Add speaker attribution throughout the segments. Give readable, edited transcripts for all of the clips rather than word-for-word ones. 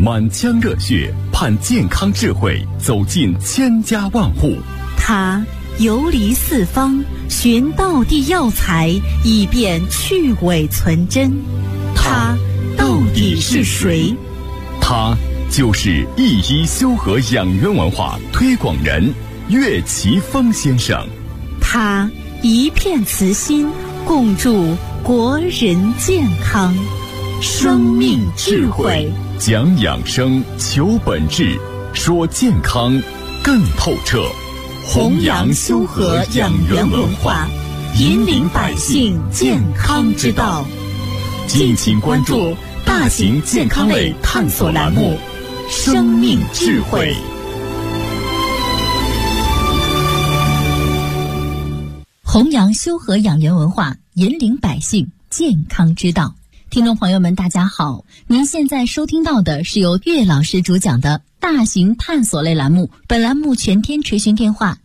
Speaker 1: 满腔热血盼健康智慧走进千家万户。
Speaker 2: 他游离四方，寻道地药材，以便去伪存真。他到底是谁？
Speaker 1: 他就是一一修和养元文化推广人岳奇峰先生。
Speaker 2: 他一片慈心，共筑国人健康。生命智慧，
Speaker 1: 讲养生，求本质，说健康更透彻。
Speaker 2: 弘扬修和养元文化，引领百姓健康之道。
Speaker 1: 敬请关注大型健康类探索栏目《生命智慧》。
Speaker 3: 弘扬修和养元文化，引领百姓健康之道。听众朋友们，大家好，您现在收听到的是由岳老师主讲的大型探索类栏目，本栏目全天垂询电话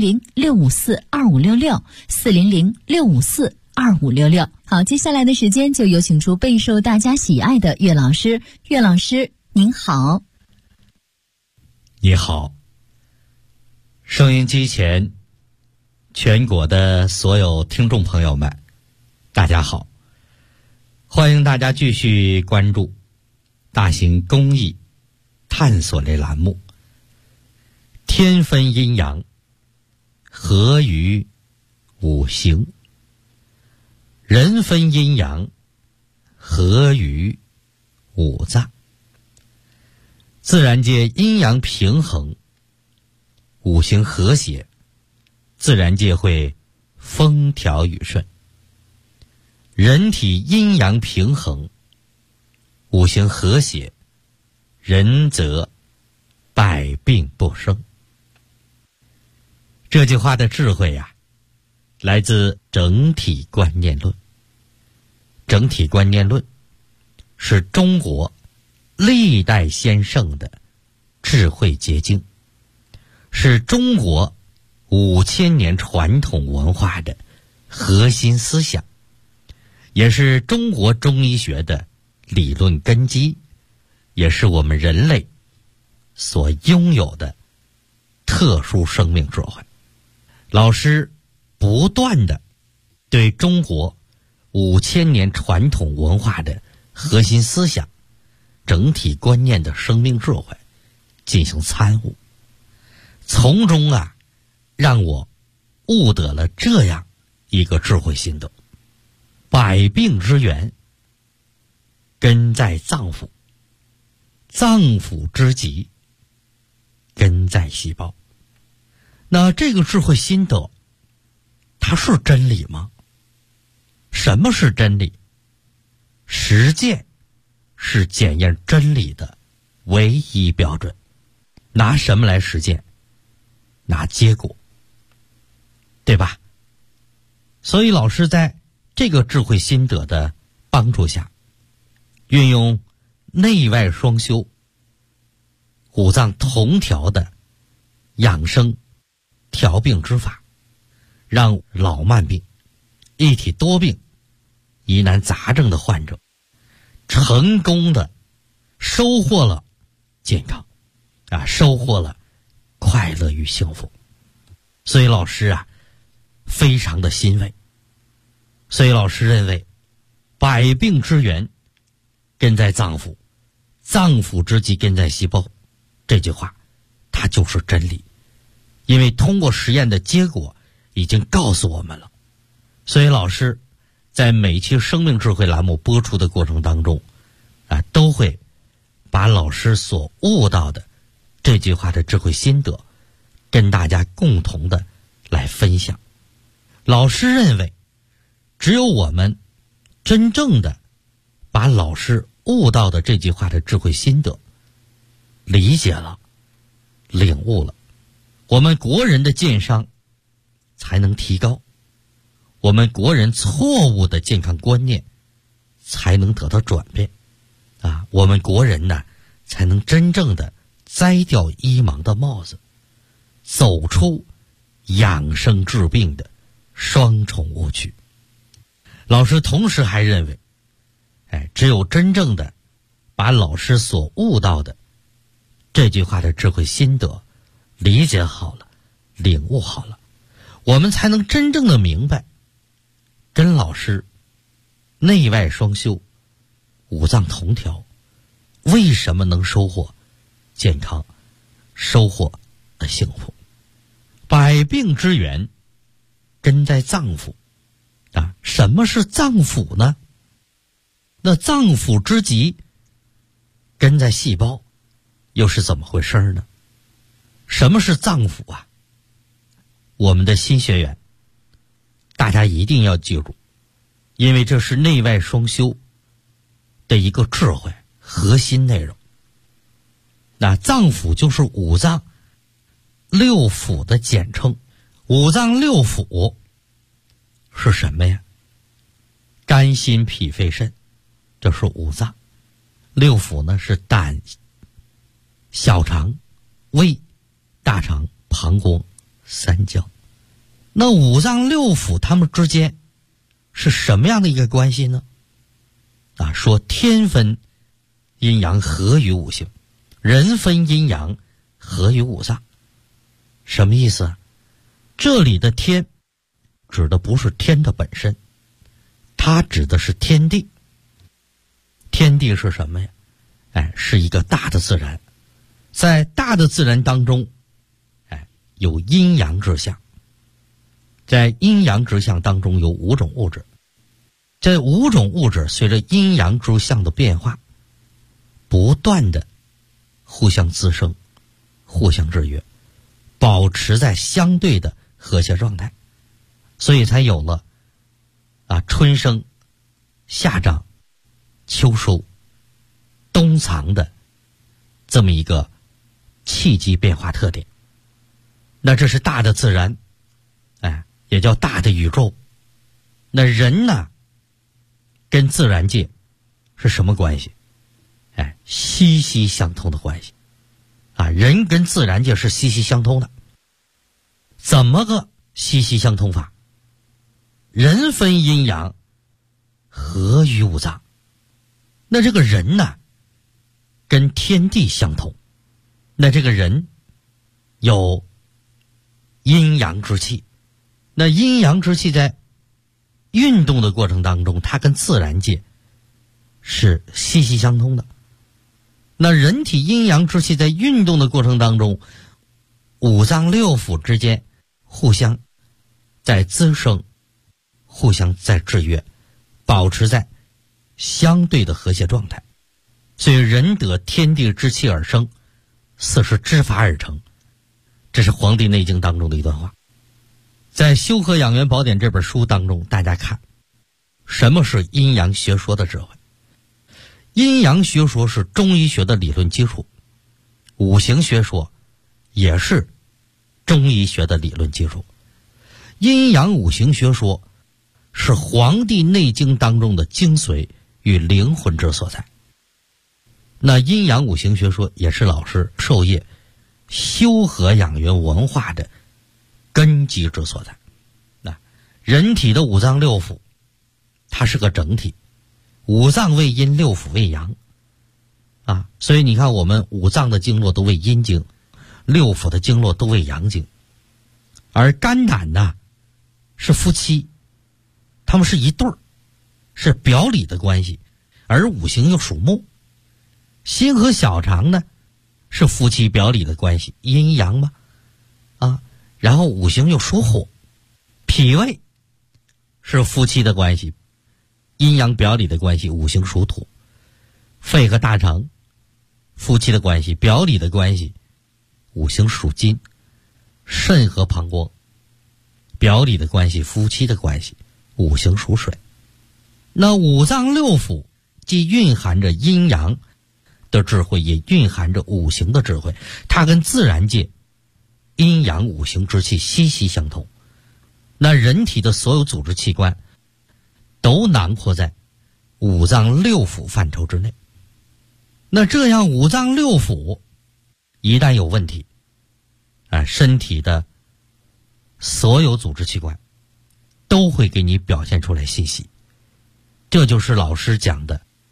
Speaker 3: 400-654-2566，400-654-2566。好，接下来的时间就有请出备受大家喜爱的岳老师。岳老师您好。
Speaker 4: 你好，收音机前全国的所有听众朋友们，大家好，欢迎大家继续关注大型公益探索类栏目。天分阴阳，合于五行；人分阴阳，合于五脏。自然界阴阳平衡，五行和谐，自然界会风调雨顺。人体阴阳平衡，五行和谐，人则百病不生。这句话的智慧来自整体观念论。整体观念论是中国历代先圣的智慧结晶，是中国5000年传统文化的核心思想，也是中国中医学的理论根基，也是我们人类所拥有的特殊生命智慧。老师不断地对中国5000年传统文化的核心思想、整体观念的生命智慧进行参悟，从中让我悟得了这样一个智慧心得：百病之源根在脏腑，脏腑之疾根在细胞。那这个智慧心得，它是真理吗？什么是真理？实践是检验真理的唯一标准。拿什么来实践？拿结果，对吧？所以老师在这个智慧心得的帮助下，运用内外双修、五脏同调的养生调病之法，让老慢病、一体多病、疑难杂症的患者成功的收获了健康收获了快乐与幸福。所以老师非常的欣慰。所以老师认为，百病之源根在脏腑，脏腑之疾根在细胞，这句话它就是真理。因为通过实验的结果已经告诉我们了。所以老师在每期生命智慧栏目播出的过程当中都会把老师所悟到的这句话的智慧心得跟大家共同的来分享。老师认为，只有我们真正的把老师悟到的这句话的智慧心得理解了、领悟了，我们国人的健商才能提高，我们国人错误的健康观念才能得到转变我们国人才能真正的摘掉医盲的帽子，走出养生治病的双重误区。老师同时还认为，只有真正的把老师所悟到的这句话的智慧心得理解好了，领悟好了，我们才能真正的明白跟老师内外双修，五脏同调，为什么能收获健康，收获幸福。百病之源根在脏腑啊，什么是脏腑呢？那脏腑之极根在细胞，又是怎么回事呢？什么是脏腑啊？我们的新学员大家一定要记住，因为这是内外双修的一个智慧核心内容。那脏腑就是五脏六腑的简称。五脏六腑是什么呀？肝心脾肺肾，这是五脏。六腑呢是胆、小肠、胃、大肠、膀胱、三焦。那五脏六腑它们之间是什么样的一个关系呢？说天分阴阳合于五行，人分阴阳合于五脏。什么意思啊？这里的天指的不是天的本身，它指的是天地。天地是什么呀？是一个大的自然，在大的自然当中，有阴阳之象，在阴阳之象当中有五种物质，这五种物质随着阴阳之象的变化，不断的互相滋生，互相制约，保持在相对的和谐状态，所以才有了春生、夏长、秋收、冬藏的这么一个气机变化特点。那这是大的自然，也叫大的宇宙。那人呢，跟自然界是什么关系？息息相通的关系。人跟自然界是息息相通的。怎么个息息相通法？人分阴阳，合于五脏。那这个人呢，跟天地相通。那这个人有阴阳之气，那阴阳之气在运动的过程当中，它跟自然界是息息相通的。那人体阴阳之气在运动的过程当中，五脏六腑之间互相在滋生，互相在制约，保持在相对的和谐状态。所以人得天地之气而生，四时之法而成。这是《黄帝内经》当中的一段话。在《修和养元宝典》这本书当中，大家看什么是阴阳学说的智慧。阴阳学说是中医学的理论基础，五行学说也是中医学的理论基础。阴阳五行学说是《黄帝内经》当中的精髓与灵魂之所在。那阴阳五行学说也是老师授业修和养元文化的根基之所在。人体的五脏六腑它是个整体，五脏为阴，六腑为阳所以你看我们五脏的经络都为阴经，六腑的经络都为阳经。而肝胆呢是夫妻，他们是一对儿，是表里的关系。而五行又属木，心和小肠呢是夫妻表里的关系，阴阳嘛然后五行又属火，脾胃是夫妻的关系，阴阳表里的关系，五行属土。肺和大肠夫妻的关系，表里的关系，五行属金。肾和膀胱表里的关系，夫妻的关系，五行属水。那五脏六腑既蕴含着阴阳的智慧，也蕴含着五行的智慧，它跟自然界阴阳五行之气息息相通。那人体的所有组织器官都囊括在五脏六腑范畴之内。那这样五脏六腑一旦有问题身体的所有组织器官都会给你表现出来信息。这就是老师讲的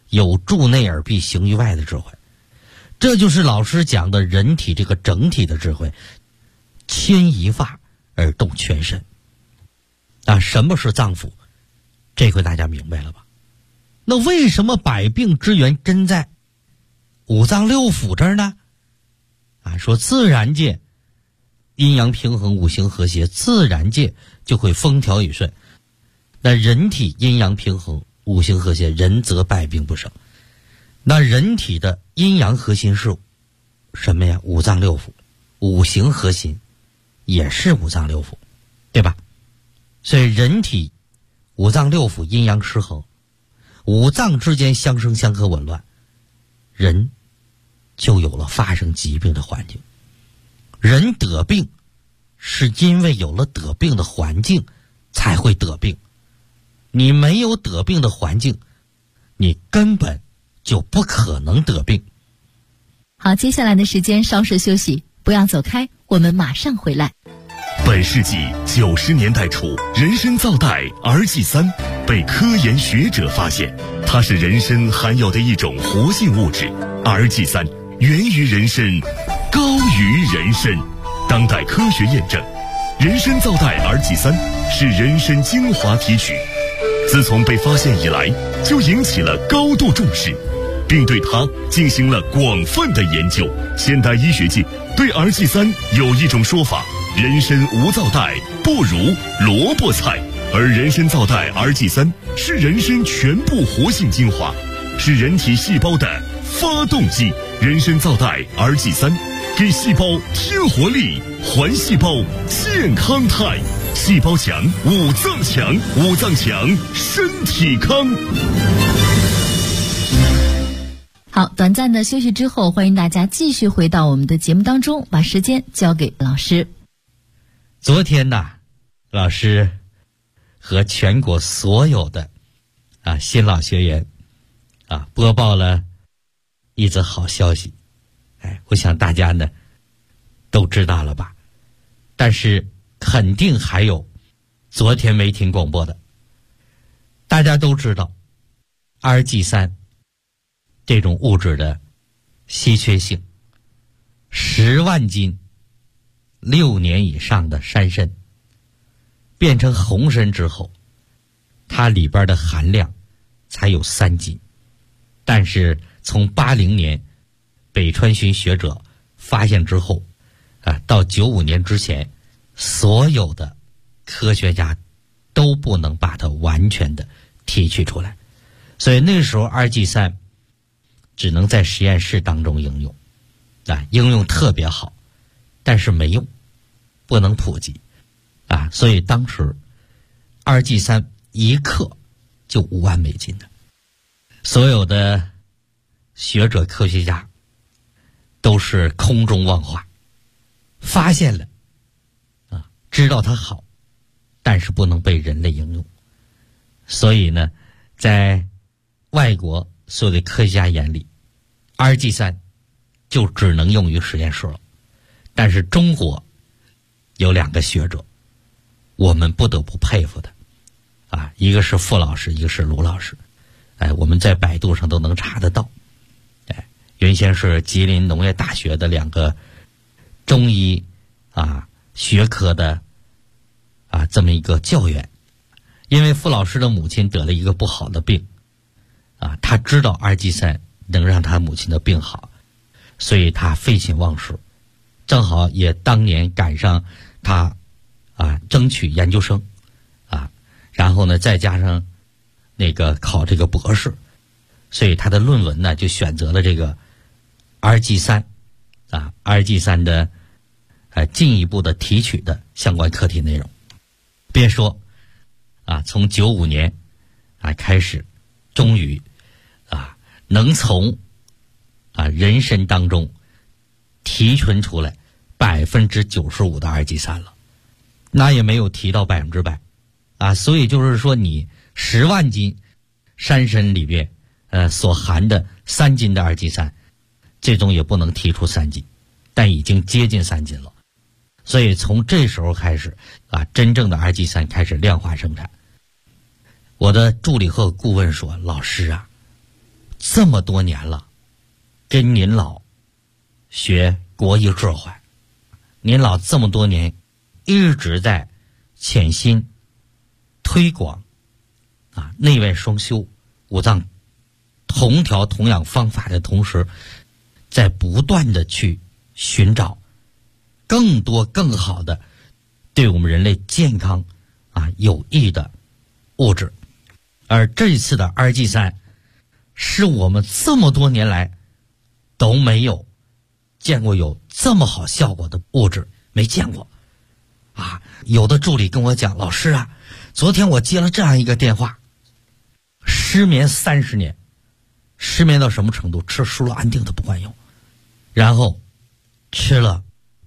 Speaker 4: 有助内而必行于外的智慧。这就是老师讲的人体这个整体的智慧，牵一发而动全身。什么是脏腑？这回大家明白了吧？那为什么百病之源真在五脏六腑这儿呢？说自然界阴阳平衡，五行和谐，自然界就会风调雨顺。那人体阴阳平衡，五行和谐，人则百病不生。那人体的阴阳核心是什么呀？五脏六腑。五行核心也是五脏六腑，对吧？所以人体五脏六腑阴阳失衡，五脏之间相生相克紊乱，人就有了发生疾病的环境。人得病是因为有了得病的环境才会得病，你没有得病的环境，你根本就不可能得病。
Speaker 3: 好，接下来的时间稍事休息，不要走开，我们马上回来。
Speaker 1: 本世纪90年代初，人参皂苷 RG3 被科研学者发现，它是人参含有的一种活性物质。RG3 源于人参，高于人参。当代科学验证，人参皂苷 RG3 是人参精华提取，自从被发现以来，就引起了高度重视，并对它进行了广泛的研究。现代医学界对 RG3 有一种说法：人参无皂苷，不如萝卜菜。而人参皂苷 RG3 是人参全部活性精华，是人体细胞的发动机。人参皂苷 RG3 给细胞添活力，还细胞健康态。细胞强，五脏强，五脏强，身体康。
Speaker 3: 好，短暂的休息之后，欢迎大家继续回到我们的节目当中，把时间交给老师。
Speaker 4: 昨天呢，老师和全国所有的新老学员播报了一则好消息。我想大家呢都知道了吧？但是肯定还有昨天没听广播的。大家都知道 RG3 这种物质的稀缺性，10万斤6年以上的山参变成红参之后，它里边的含量才有3斤。但是从80年北川荨学者发现之后到95年之前，所有的科学家都不能把它完全的提取出来，所以那时候 RG3 只能在实验室当中应用应用特别好，但是没用，不能普及所以当时 RG3 1克就5万美金的。所有的学者科学家都是空中妄话，发现了知道它好，但是不能被人类应用。所以呢，在外国所有的科学家眼里 RG3 就只能用于实验室了。但是中国有2个学者，我们不得不佩服的一个是傅老师，一个是卢老师。我们在百度上都能查得到。原先是吉林农业大学的2个中医学科的这么一个教员。因为傅老师的母亲得了一个不好的病他知道 RG3 能让他母亲的病好，所以他废寝忘食，正好也当年赶上他争取研究生然后呢再加上那个考这个博士，所以他的论文呢就选择了这个 RG3 RG3 的进一步的提取的相关课题内容。别说从95年开始，终于能从人参当中提纯出来95%的 RG3 了，那也没有提到100%所以就是说你10万斤山参里边所含的3斤的 RG3， 最终也不能提出3斤，但已经接近3斤了。所以从这时候开始真正的 RG3 开始量化生产。我的助理和顾问说，老师这么多年了，跟您老学国医智慧，您老这么多年一直在潜心推广内外双修五脏同调同养方法的同时，在不断的去寻找更多更好的对我们人类健康有益的物质。而这一次的RG3是我们这么多年来都没有见过有这么好效果的物质，没见过有的助理跟我讲，老师昨天我接了这样一个电话，失眠30年，失眠到什么程度？吃舒乐安定都不管用，然后吃了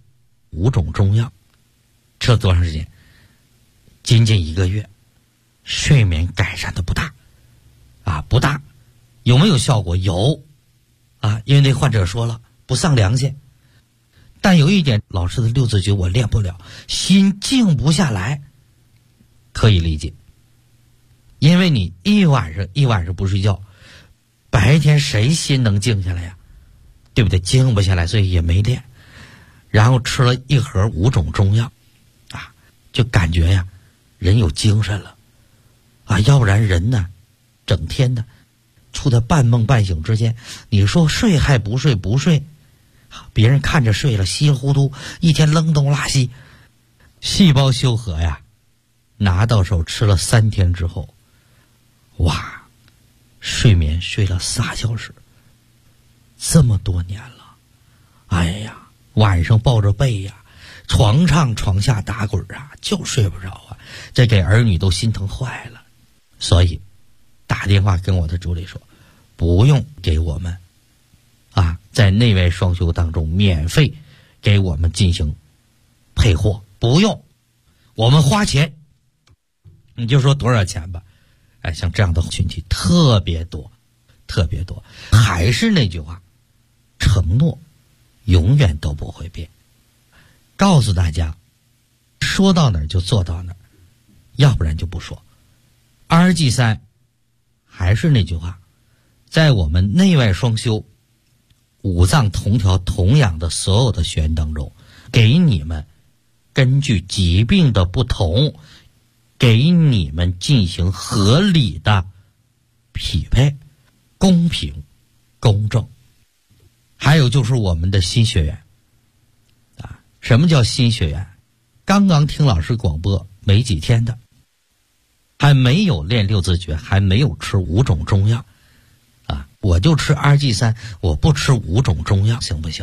Speaker 4: 5种中药，吃了多长时间？仅仅1个月，睡眠改善的不大不大。有没有效果？有因为那患者说了不上良心，但有一点，老师的6字诀我练不了，心静不下来，可以理解。因为你一晚上不睡觉，白天谁心能静下来呀？对不对？静不下来，所以也没练。然后吃了1盒5种中药就感觉人有精神了要不然人呢整天的处在半梦半醒之间，你说睡还不睡，不睡别人看着睡了，稀里糊涂一天扔东拉西。细胞修和拿到手吃了3天之后，哇，睡眠睡了3小时。这么多年了，哎呀，晚上抱着被床上床下打滚就睡不着这给儿女都心疼坏了。所以打电话跟我的助理说，不用给我们在内外双修当中免费给我们进行配货，不用，我们花钱。你就说多少钱吧。像这样的群体特别多，特别多。还是那句话，承诺永远都不会变。告诉大家，说到哪儿就做到哪儿，要不然就不说。RG3还是那句话，在我们内外双修五脏同调同养的所有的学员当中，给你们根据疾病的不同，给你们进行合理的匹配，公平公正。还有就是我们的新学员什么叫新学员？刚刚听老师广播没几天的，还没有练6字诀，还没有吃5种中药我就吃RG3，我不吃5种中药行不行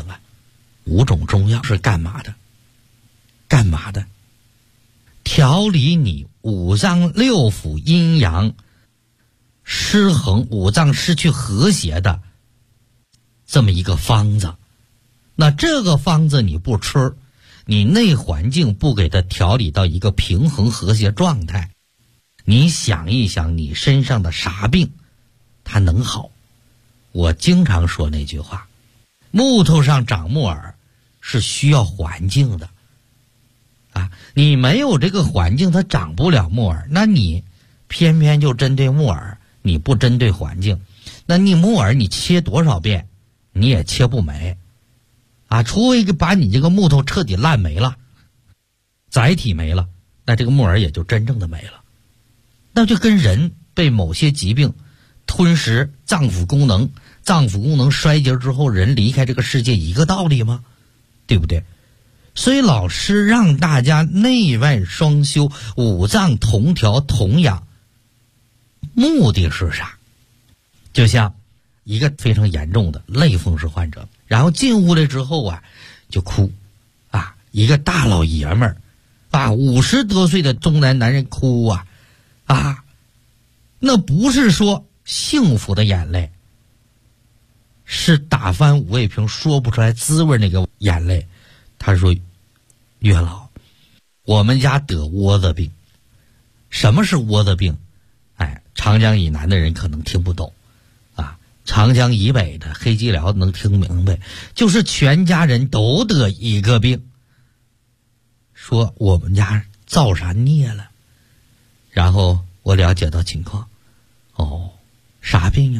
Speaker 4: 5种中药是干嘛的？干嘛的？调理你五脏六腑阴阳失衡，五脏失去和谐的这么一个方子。那这个方子你不吃，你内环境不给它调理到一个平衡和谐状态，你想一想你身上的啥病它能好？我经常说那句话，木头上长木耳是需要环境的你没有这个环境它长不了木耳，那你偏偏就针对木耳，你不针对环境，那你木耳你切多少遍你也切不没除非把你这个木头彻底烂没了，载体没了，那这个木耳也就真正的没了。那就跟人被某些疾病吞食脏腑功能，脏腑功能衰竭之后人离开这个世界一个道理吗？对不对？所以老师让大家内外双修，五脏同调同养，目的是啥？就像一个非常严重的类风湿患者，然后进屋来之后就哭一个大老爷们儿50多岁的中年男人哭那不是说幸福的眼泪，是打翻五味瓶说不出来滋味那个眼泪。他说，月老，我们家得窝子病。什么是窝子病？长江以南的人可能听不懂长江以北的黑吉辽能听明白，就是全家人都得一个病。说我们家造啥孽了？然后我了解到情况，啥病呀？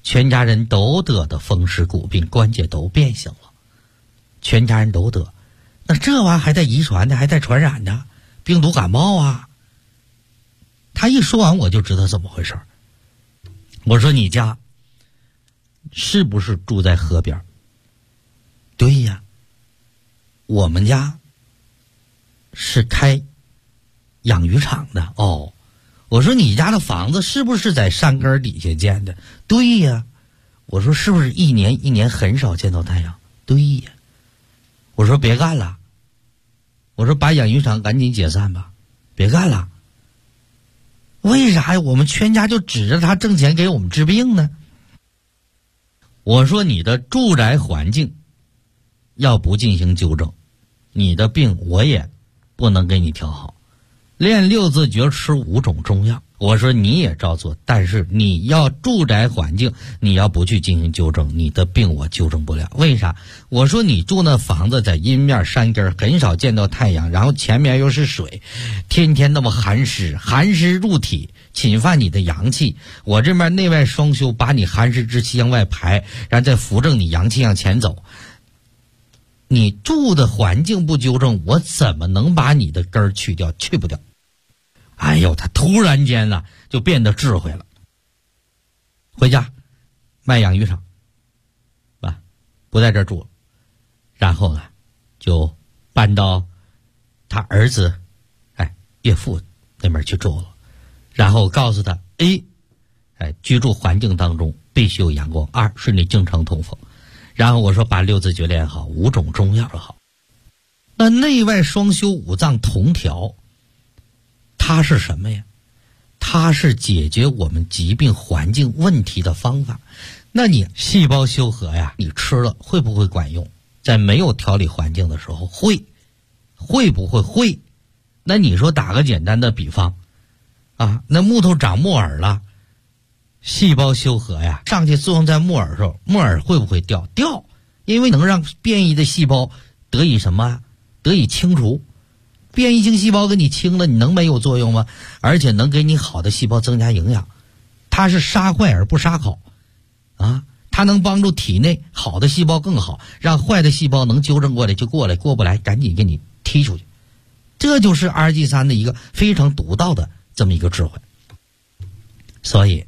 Speaker 4: 全家人都得的风湿骨病，关节都变形了，全家人都得。那这玩意儿还带遗传的，还带传染的，病毒感冒啊。他一说完我就知道怎么回事。我说你家是不是住在河边？对呀，我们家是开养鱼场的。哦，我说你家的房子是不是在山根底下建的？对呀。我说是不是一年很少见到太阳？对呀。我说别干了，我说把养鱼场赶紧解散吧，别干了。为啥呀？我们全家就指着他挣钱给我们治病呢？我说你的住宅环境要不进行纠正，你的病我也不能给你调好。练六字诀，吃5种中药，我说你也照做，但是你要住宅环境，你要不去进行纠正，你的病我纠正不了。为啥？我说你住那房子在阴面山根，很少见到太阳，然后前面又是水，天天那么寒湿入体，侵犯你的阳气。我这边内外双修，把你寒湿之气向外排，然后再扶正你阳气向前走。你住的环境不纠正，我怎么能把你的根儿去掉？去不掉。哎呦，他突然间呢就变得智慧了。回家卖养鱼场啊，不在这儿住了，然后呢就搬到他儿子岳父那边去住了。然后告诉他居住环境当中必须有阳光，2顺利经常通风。然后我说把6字诀练好，5种中药好。那内外双修，5脏同调，它是什么呀？它是解决我们疾病环境问题的方法。那你细胞修和呀，你吃了会不会管用？在没有调理环境的时候会不会？会。那你说打个简单的比方啊，那木头长木耳了，细胞修和呀，上去作用在木耳上，木耳会不会掉？掉，因为能让变异的细胞得以什么？得以清除。变异性细胞给你清了，你能没有作用吗？而且能给你好的细胞增加营养。它是杀坏而不杀好啊，它能帮助体内好的细胞更好，让坏的细胞能纠正过来就过来，过不来赶紧给你踢出去。这就是 RG3 的一个非常独到的这么一个智慧。所以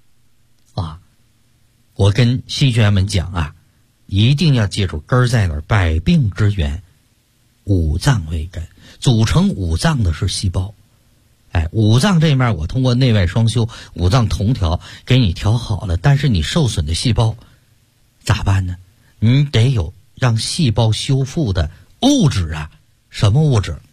Speaker 4: 我跟新学员们讲一定要记住根儿在哪儿，百病之源5脏为根，组成5脏的是细胞。5脏这面我通过内外双修，5脏同调给你调好了，但是你受损的细胞咋办呢？你得有让细胞修复的物质啊。什么物质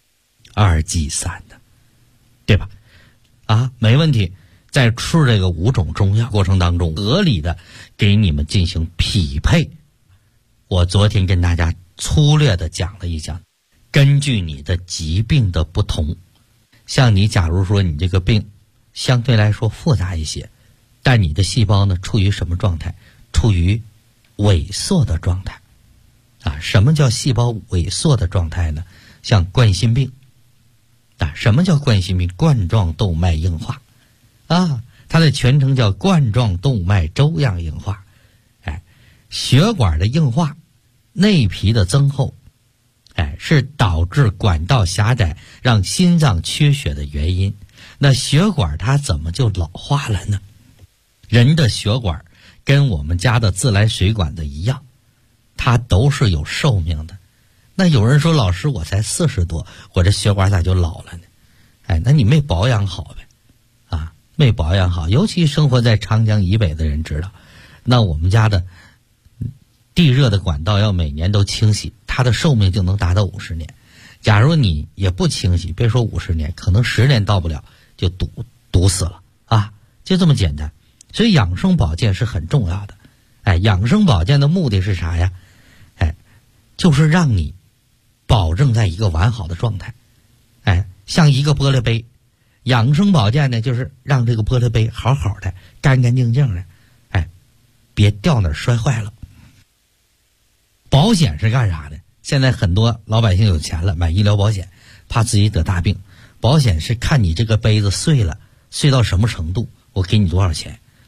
Speaker 4: ？RG3的，对吧？没问题。在吃这个5种中药过程当中，合理的给你们进行匹配。我昨天跟大家粗略的讲了一讲，根据你的疾病的不同，像你假如说你这个病相对来说复杂一些，但你的细胞呢处于什么状态？处于萎缩的状态。什么叫细胞萎缩的状态呢？像冠心病。什么叫冠心病？冠状动脉硬化。它的全称叫冠状动脉粥样硬化。血管的硬化，内皮的增厚，是导致管道狭窄让心脏缺血的原因。那血管它怎么就老化了呢？人的血管跟我们家的自来水管子一样，它都是有寿命的。那有人说，老师我才40多，我这血管咋就老了呢？那你没保养好呗。没保养好，尤其生活在长江以北的人知道，那我们家的地热的管道要每年都清洗，它的寿命就能达到50年。假如你也不清洗，别说50年，可能10年到不了就堵死了就这么简单。所以养生保健是很重要的。养生保健的目的是啥呀？就是让你保证在一个完好的状态。像一个玻璃杯。养生保健呢，就是让这个玻璃杯好好的、干干净净的，别掉哪儿摔坏了。保险是干啥的？现在很多老百姓有钱了，买医疗保险，怕自己得大病。保险是看你这个杯子碎了，碎到什么程度，我给你多少钱。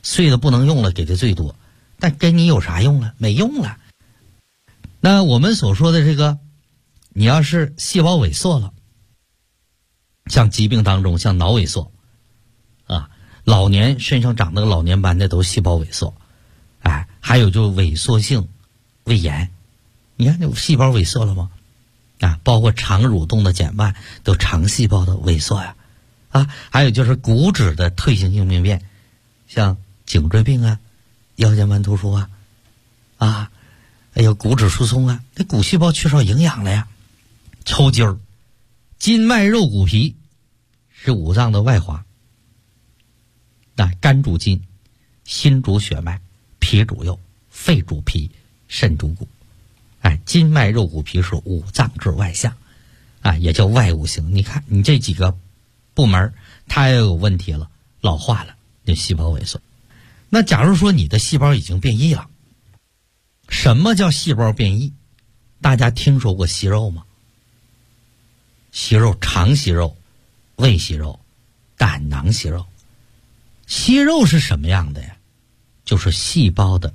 Speaker 4: 碎的不能用了给的最多，但跟你有啥用了？没用了。那我们所说的这个，你要是细胞萎缩了，像疾病当中像脑萎缩啊，老年身上长那个老年斑的都细胞萎缩，哎，还有就萎缩性胃炎，你看那细胞萎缩了吗？啊，包括肠蠕动的减慢都肠细胞的萎缩呀，啊，还有就是骨质的退行性病变，像颈椎病啊、腰间盘突出啊，啊，还有骨质疏松啊，那骨细胞缺少营养了呀。抽筋儿，筋脉肉骨皮是五脏的外化，那肝主筋，心主血脉，脾主右，肺主脾，肾主骨。哎，筋脉肉骨皮是五脏之外象，啊，也叫外五行。你看你这几个部门它也有问题了，老化了，那细胞萎缩。那假如说你的细胞已经变异了，什么叫细胞变异？大家听说过息肉吗？息肉，肠息肉、胃息肉、胆囊息肉。息肉是什么样的呀？就是细胞的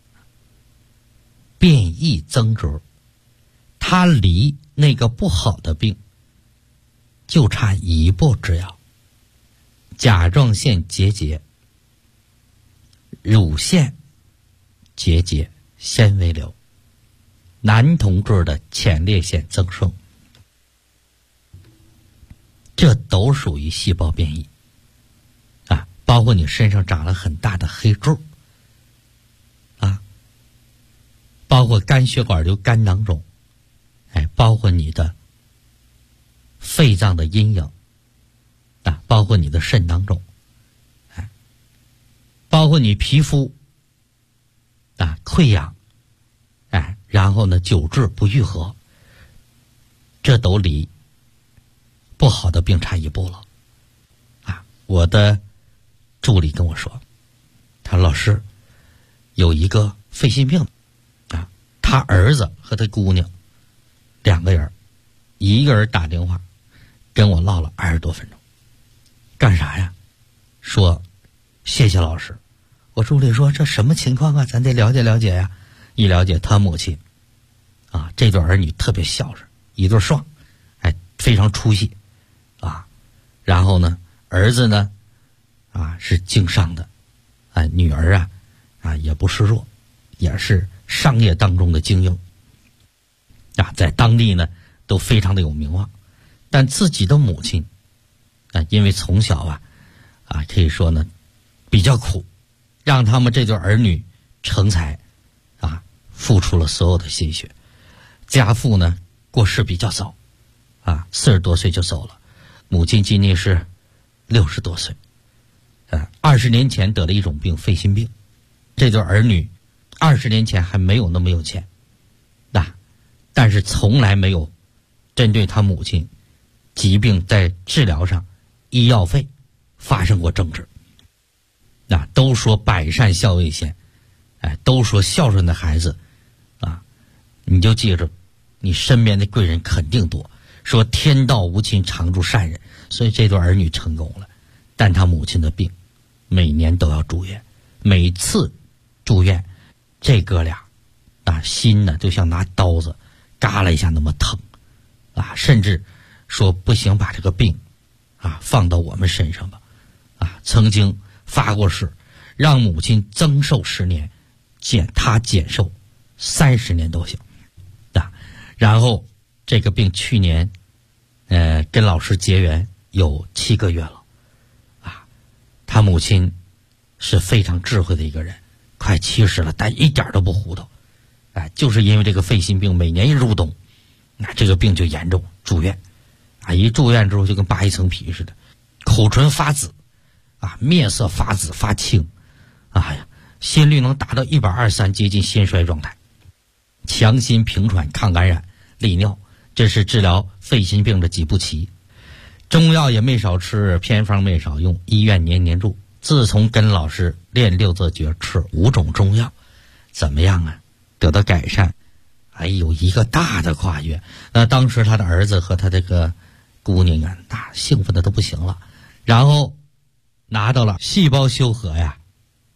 Speaker 4: 变异增殖，它离那个不好的病就差一步之遥。甲状腺结节、乳腺结节、纤维瘤，男同志的前列腺增生，这都属于细胞变异啊，包括你身上长了很大的黑痣啊，包括肝血管瘤、肝囊肿，哎，包括你的肺脏的阴影啊，包括你的肾囊肿，哎，包括你皮肤啊溃疡，哎，然后呢久治不愈合，这都离不好的病差一步了啊！我的助理跟我说，他说老师有一个肺心病啊，他儿子和他姑娘两个人，一个人打电话跟我唠了20多分钟，干啥呀？说谢谢老师。我助理说这什么情况啊？咱得了解了解呀。一了解，他母亲啊，这对儿女特别孝顺，一对双，哎，非常出息啊。然后呢，儿子呢啊是经商的，啊，女儿啊也不示弱，也是商业当中的精英啊，在当地呢都非常的有名望。但自己的母亲啊，因为从小啊可以说呢比较苦，让他们这对儿女成才啊，付出了所有的心血。家父呢过世比较早啊，40多岁就走了。母亲今年是60多岁，20年前得了一种病，肺心病。这对儿女20年前还没有那么有钱但是从来没有针对他母亲疾病在治疗上医药费发生过争执。都说百善孝为先，哎，都说孝顺的孩子啊，你就记着，你身边的贵人肯定多。说天道无亲，常助善人，所以这对儿女成功了。但他母亲的病，每年都要住院，每次住院，这哥俩心呢就像拿刀子嘎了一下那么疼啊，甚至说不行，把这个病放到我们身上吧曾经发过誓，让母亲增寿10年，他减寿30年都行然后这个病去年跟老师结缘有7个月了他母亲是非常智慧的一个人，快70了，但一点都不糊涂就是因为这个肺心病，每年一入冬这个病就严重，住院一住院之后就跟扒一层皮似的，口唇发紫面色发紫发青心率能达到123，接近心衰状态，强心平喘抗感染利尿，这是治疗肺心病的几步棋。中药也没少吃，偏方没少用，医院年年住。自从跟老师练6字诀，吃5种中药，怎么样得到改善，有一个大的跨越。那当时他的儿子和他这个姑娘兴奋的都不行了，然后拿到了细胞修和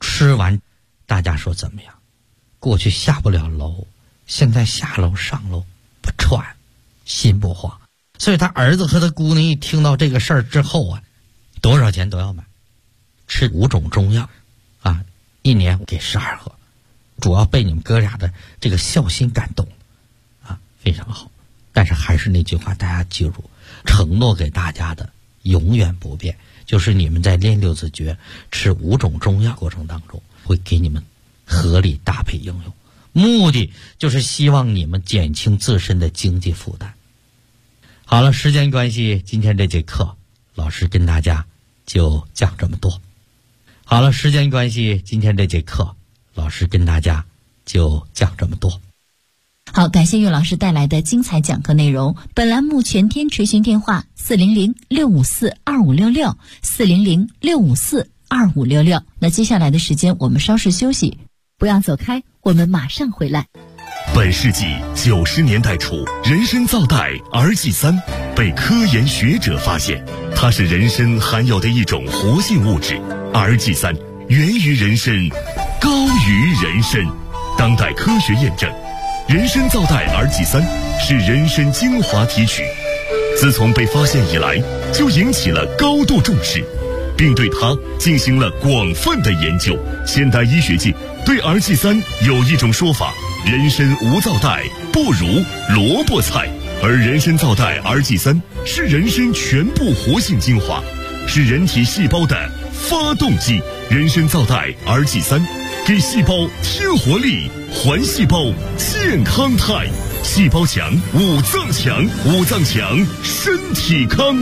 Speaker 4: 吃完，大家说怎么样？过去下不了楼，现在下楼上楼不喘，心不慌。所以他儿子和他姑娘一听到这个事儿之后啊，多少钱都要买，吃5种中药啊，1年给12盒，主要被你们哥俩的这个孝心感动啊，非常好。但是还是那句话，大家记住，承诺给大家的永远不变，就是你们在练六字诀吃5种中药过程当中，会给你们合理搭配应用，目的就是希望你们减轻自身的经济负担。好了，时间关系，今天这节课老师跟大家就讲这么多。好了，时间关系，今天这节课老师跟大家就讲这么多。
Speaker 3: 好，感谢岳老师带来的精彩讲课内容。本栏目全天垂询电话400-654-2566 400-654-2566。那接下来的时间我们稍事休息，不要走开，我们马上回来。
Speaker 1: 本世纪90年代初，人参皂苷儿剂3被科研学者发现，它是人参含有的一种活性物质。儿剂3源于人参，高于人参。当代科学验证，人参皂苷儿剂3是人参精华提取，自从被发现以来，就引起了高度重视，并对它进行了广泛的研究。现代医学界对儿剂3有一种说法：人参无皂苷不如萝卜菜，而人参皂苷儿剂3是人参全部活性精华，是人体细胞的发动机。人参皂苷儿剂3给细胞添活力，还细胞健康态，细胞强，五脏强，五脏强，身体康。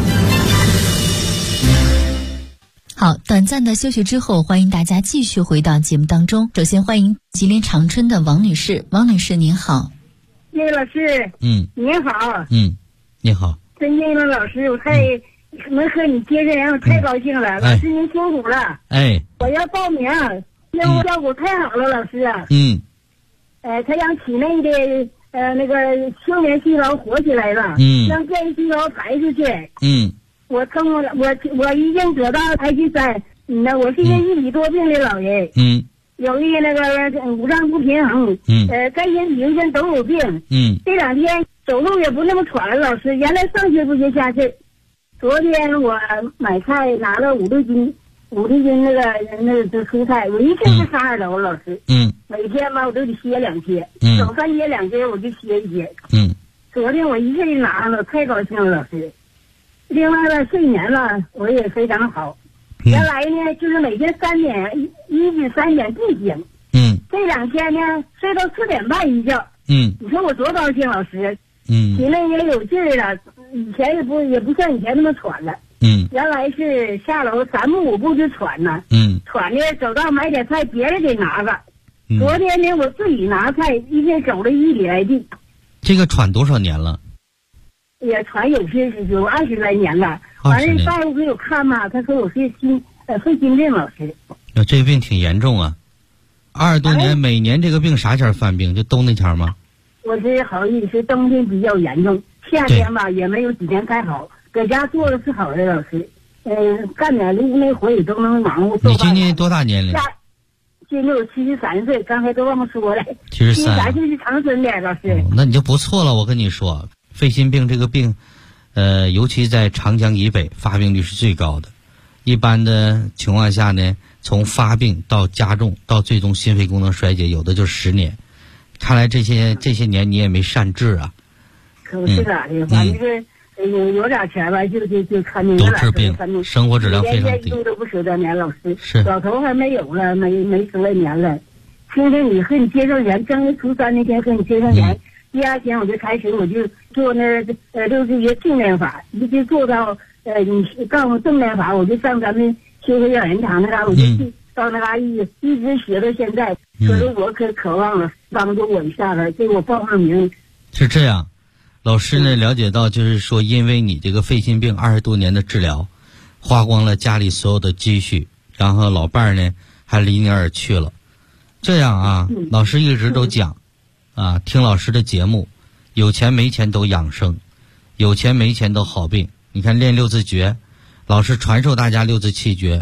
Speaker 3: 好，短暂的休息之后，欢迎大家继续回到节目当中。首先欢迎吉林长春的王女士。王女士您好。
Speaker 5: 叶老师，您好。
Speaker 4: 你好。
Speaker 5: 真叶老师，我太能和你接上人，我太高兴了。老师您辛苦了。我要报名，业务效果太好了，老师啊。他让体内的那个休眠细胞活起来了，让变异细胞排出去。我通过我已经得到儿剂3。我是一个1米多病的老人。有一那个五脏不平衡。肝肾脾肾都有病。这2天走路也不那么喘了，老师。原来上气不接下气。昨天我买菜拿了5六斤那个蔬菜，我一天就上2楼，老师。每天吧我都得歇2天，早上歇2天我就歇1天。昨天我一个人拿了，太高兴了，老师。另外呢，睡眠了我也非常好。原来呢就是每天3点1至3点不醒。这2天呢睡到4点半一觉。你说我多高兴，老师。体内也有劲儿了，以前也不像以前那么喘了。原来是下楼3步5步就喘呢。喘的走到买点菜，别人给拿了。昨天呢我自己拿菜，一天走了1里来地。
Speaker 4: 这个喘多少年了？
Speaker 5: 也喘有20来年了。完了大夫给我看嘛，他说我是肺心病，老师。
Speaker 4: 这个病挺严重啊，20多年，每年这个病啥前儿犯病？就冬那前儿吗？
Speaker 5: 我是好意思，冬天比较严重，夏天吧也没有几天太好，搁家做的是好的，老师。干点屋内活也都能忙活。
Speaker 4: 你今年多大年龄？
Speaker 5: 今年我73岁，刚才都忘了说了。
Speaker 4: 73
Speaker 5: 岁是长春的，老师。
Speaker 4: 那你就不错了，我跟你说，肺心病这个病，尤其在长江以北发病率是最高的。一般的情况下呢，从发病到加重到最终心肺功能衰竭，有的就10年。看来这些年你也没善治啊。
Speaker 5: 可不是咋的，反正是有点钱吧，就看病。
Speaker 4: 都治病，生活质量非常低。
Speaker 5: 一都不舍得年，老师。
Speaker 4: 是。
Speaker 5: 老头还没有了，没10来年了。听听你和你接上缘，正月初3那天和你接上缘，第2天我就开始我就做那6字诀正念法，一直做到你告诉我正念法，我就上咱们修和养人堂那嘎，我就去到那嘎一直学到现在。可是我可渴望了，帮助我一下子，给我报上名。
Speaker 4: 是这样，老师呢了解到，就是说，因为你这个肺心病20多年的治疗，花光了家里所有的积蓄，然后老伴儿呢还离你而去了。这样啊，老师一直都讲，听老师的节目，有钱没钱都养生，有钱没钱都好病。你看练6字诀，老师传授大家6字气诀，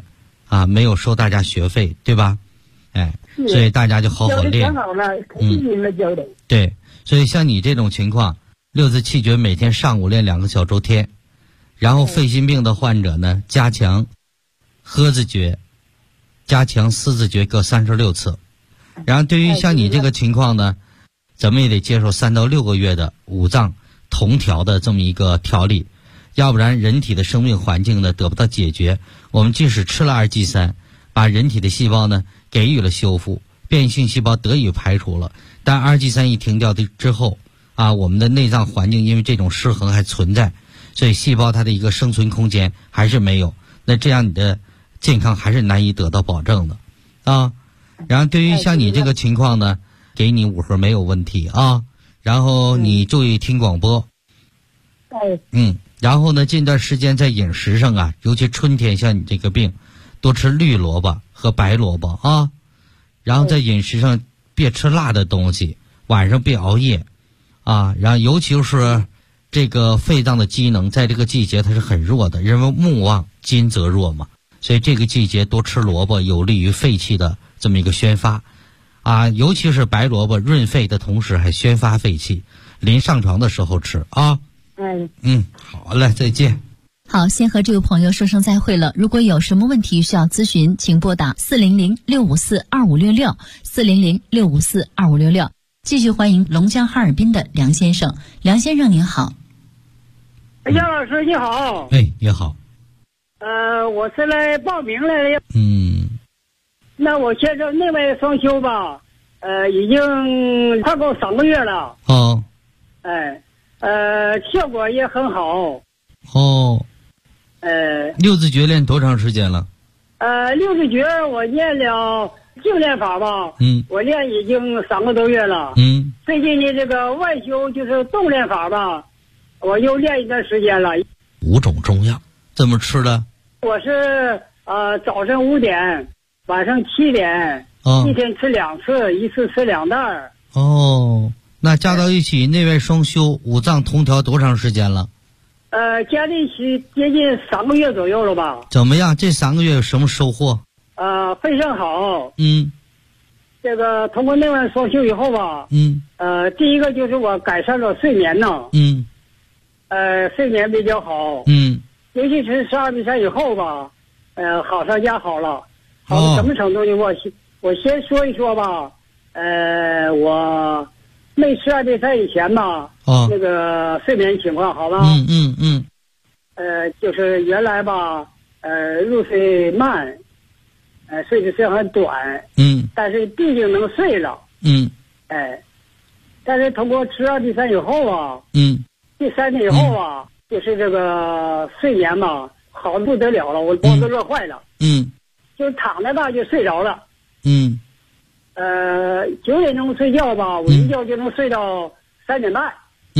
Speaker 4: 啊，没有收大家学费，对吧？哎，所以大家就好好练。
Speaker 5: 教的好了，您了教的。
Speaker 4: 对，所以像你这种情况，六字气诀每天上午练2个小周天，然后肺心病的患者呢，加强喝字诀，加强思字诀各36次。然后对于像你这个情况呢，咱们也得接受3到6个月的五脏同调的这么一个调理，要不然人体的生命环境呢得不到解决。我们即使吃了2G3，把人体的细胞呢给予了修复，变异性细胞得以排除了，但2G3一停掉之后啊，我们的内脏环境因为这种失衡还存在，所以细胞它的一个生存空间还是没有，那这样你的健康还是难以得到保证的啊。然后对于像你这个情况呢，给你5盒没有问题啊，然后你注意听广播。然后呢，近段时间在饮食上啊，尤其春天像你这个病，多吃绿萝卜和白萝卜啊，然后在饮食上别吃辣的东西，晚上别熬夜啊，然后尤其是这个肺脏的机能在这个季节它是很弱的，因为木旺金则弱嘛，所以这个季节多吃萝卜有利于肺气的这么一个宣发啊，尤其是白萝卜润肺的同时还宣发肺气，临上床的时候吃啊。好嘞，再见。
Speaker 3: 好，先和这位朋友说声再会了。如果有什么问题需要咨询，请拨打400-654-2566 400-654-2566。继续欢迎龙江哈尔滨的梁先生。梁先生您好。
Speaker 5: 杨老师你好。
Speaker 4: 哎，你好。
Speaker 5: 我是来报名来了。那我现在内外双修吧，已经快够3个月了。效果也很好。
Speaker 4: 六字诀练多长时间了？
Speaker 5: 六字诀我练了净练法吧，我练已经3个多月了。最近的这个外修就是动练法吧，我又练一段时间了。
Speaker 4: 5种中药怎么吃的？
Speaker 5: 我是早上5点，晚上7点，一天吃2次，一次吃2袋。
Speaker 4: 那加到一起内外双修五脏同调多长时间了？
Speaker 5: 加在一起接近3个月左右了吧。
Speaker 4: 怎么样？这3个月有什么收获？
Speaker 5: 非常好。这个通过内外双修以后吧，第一个就是我改善了睡眠呢。睡眠比较好。尤其是12-3以后吧，好上加好了。好到什么程度呢？我先说一说吧。我没12-3以前吧，那个睡眠情况好吧？就是原来吧，入睡慢，睡的时间很短，但是毕竟能睡了，但是通过吃12-3以后啊，第3天以后啊，就是这个睡眠嘛，好的不得了了，我脖子热坏了，就躺着吧就睡着了，9点钟睡觉吧，我一觉就能睡到3点半。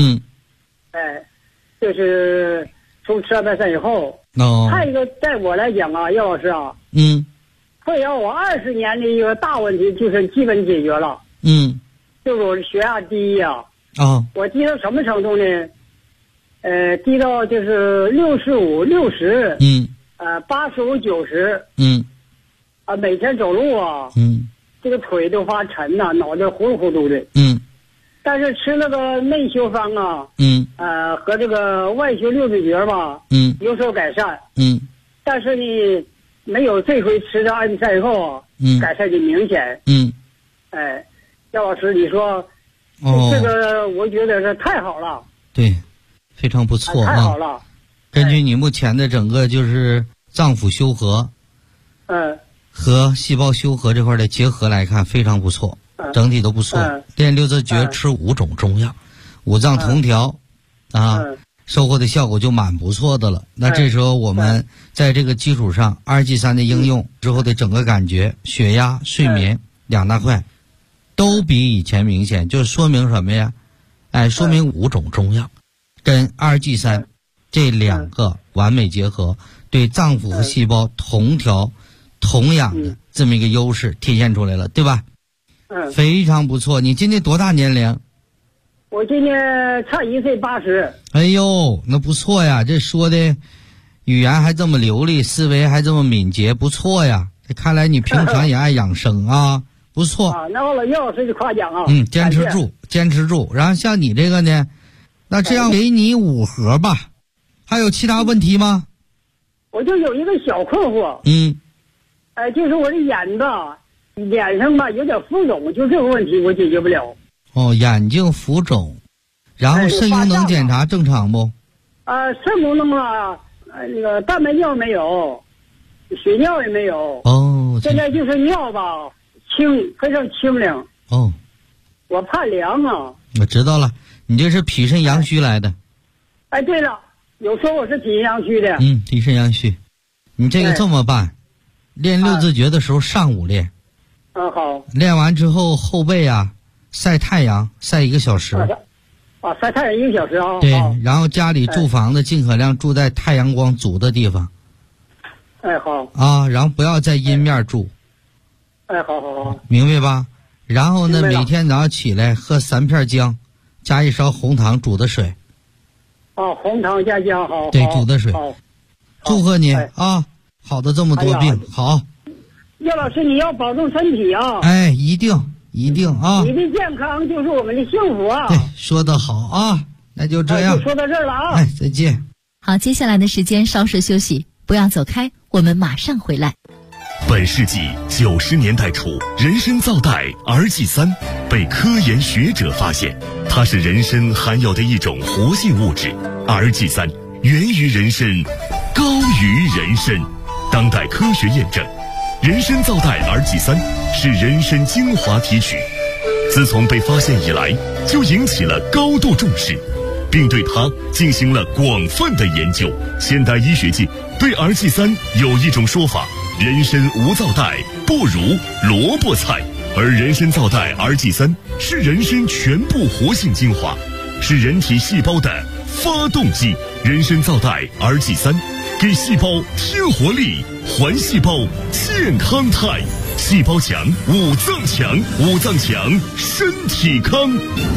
Speaker 5: 就是从吃12-3以后。还有一个，在我来讲啊，姚老师啊，会让我20年的一个大问题就是基本解决了。就是我的血压低呀。我低到什么程度呢？低到就是65、60。85、90。每天走路啊。这个腿都发沉呐，脑袋糊里糊涂的。但是吃那个内修方啊，和这个外修六字诀吧，有所改善。但是呢，没有这回吃到2-3以后啊，改善的明显。姚老师，你说，这个我觉得是太好了。
Speaker 4: 对，非常不错啊。
Speaker 5: 太好了。
Speaker 4: 根据你目前的整个就是脏腑修和，和细胞修和这块的结合来看，非常不错，整体都不错。练六字诀吃5种中药，五脏同调，收获的效果就蛮不错的了。那这时候我们在这个基础上，2G3的应用之后的整个感觉，血压、睡眠2大块，都比以前明显，就说明什么呀？说明5种中药跟2G3这2个完美结合，对脏腑和细胞同调同养的这么一个优势体现出来了，对吧？非常不错。你今年多大年龄？
Speaker 5: 我今年差1岁80。
Speaker 4: 哎呦，那不错呀，这说的
Speaker 6: 语言还这么流利，思维还这么敏捷，不错呀。看来你平常也爱养生啊，不错。
Speaker 5: 那我叶老师就夸奖啊。
Speaker 6: 坚持住，坚持住。然后像你这个呢，那这样给你5盒吧。还有其他问题吗？
Speaker 5: 我就有一个小困惑。就是我的脸上吧有点浮肿，就这个问题我解决不了。
Speaker 6: 眼睛浮肿，然后肾功能检查正常不？
Speaker 5: 肾功能啊，那个蛋白尿没有，血尿也没有。现在就是尿吧非常清凉。我怕凉啊。
Speaker 6: 我知道了，你这是脾肾阳虚来的。
Speaker 5: 对了，有说我是脾肾阳虚的。
Speaker 6: 脾肾阳虚，你这个这么办，练6字诀的时候上午练。
Speaker 5: 好。
Speaker 6: 练完之后后背啊晒太阳晒1个小时。
Speaker 5: 晒太阳1个小时啊。
Speaker 6: 对，然后家里住房子尽可量住在太阳光足的地方。
Speaker 5: 好。
Speaker 6: 然后不要在阴面住。
Speaker 5: 好。
Speaker 6: 明白吧？然后呢，每天早上起来喝3片姜，加1勺红糖煮的水。
Speaker 5: 红糖加姜，好。
Speaker 6: 对，煮的水。祝贺你啊，好的这么多病，好。
Speaker 5: 叶老师，你要保重身体啊！
Speaker 6: 一定啊！
Speaker 5: 你的健康就是我们的幸福啊！
Speaker 6: 对，说得好啊，那就这样。
Speaker 5: 就说到这儿了啊！
Speaker 6: 再见。
Speaker 3: 好，接下来的时间稍事休息，不要走开，我们马上回来。
Speaker 1: 本世纪90年代初，人参皂苷儿剂3被科研学者发现，它是人参含有的一种活性物质。儿剂3源于人参，高于人参。当代科学验证，人参皂苷儿剂3是人参精华提取，自从被发现以来，就引起了高度重视，并对它进行了广泛的研究。现代医学界对儿剂3有一种说法：人参无皂苷，不如萝卜菜。而人参皂苷儿剂3是人参全部活性精华，是人体细胞的发动机。人参皂苷儿剂3给细胞添活力，还细胞健康态。细胞强，五脏强，五脏强，身体康。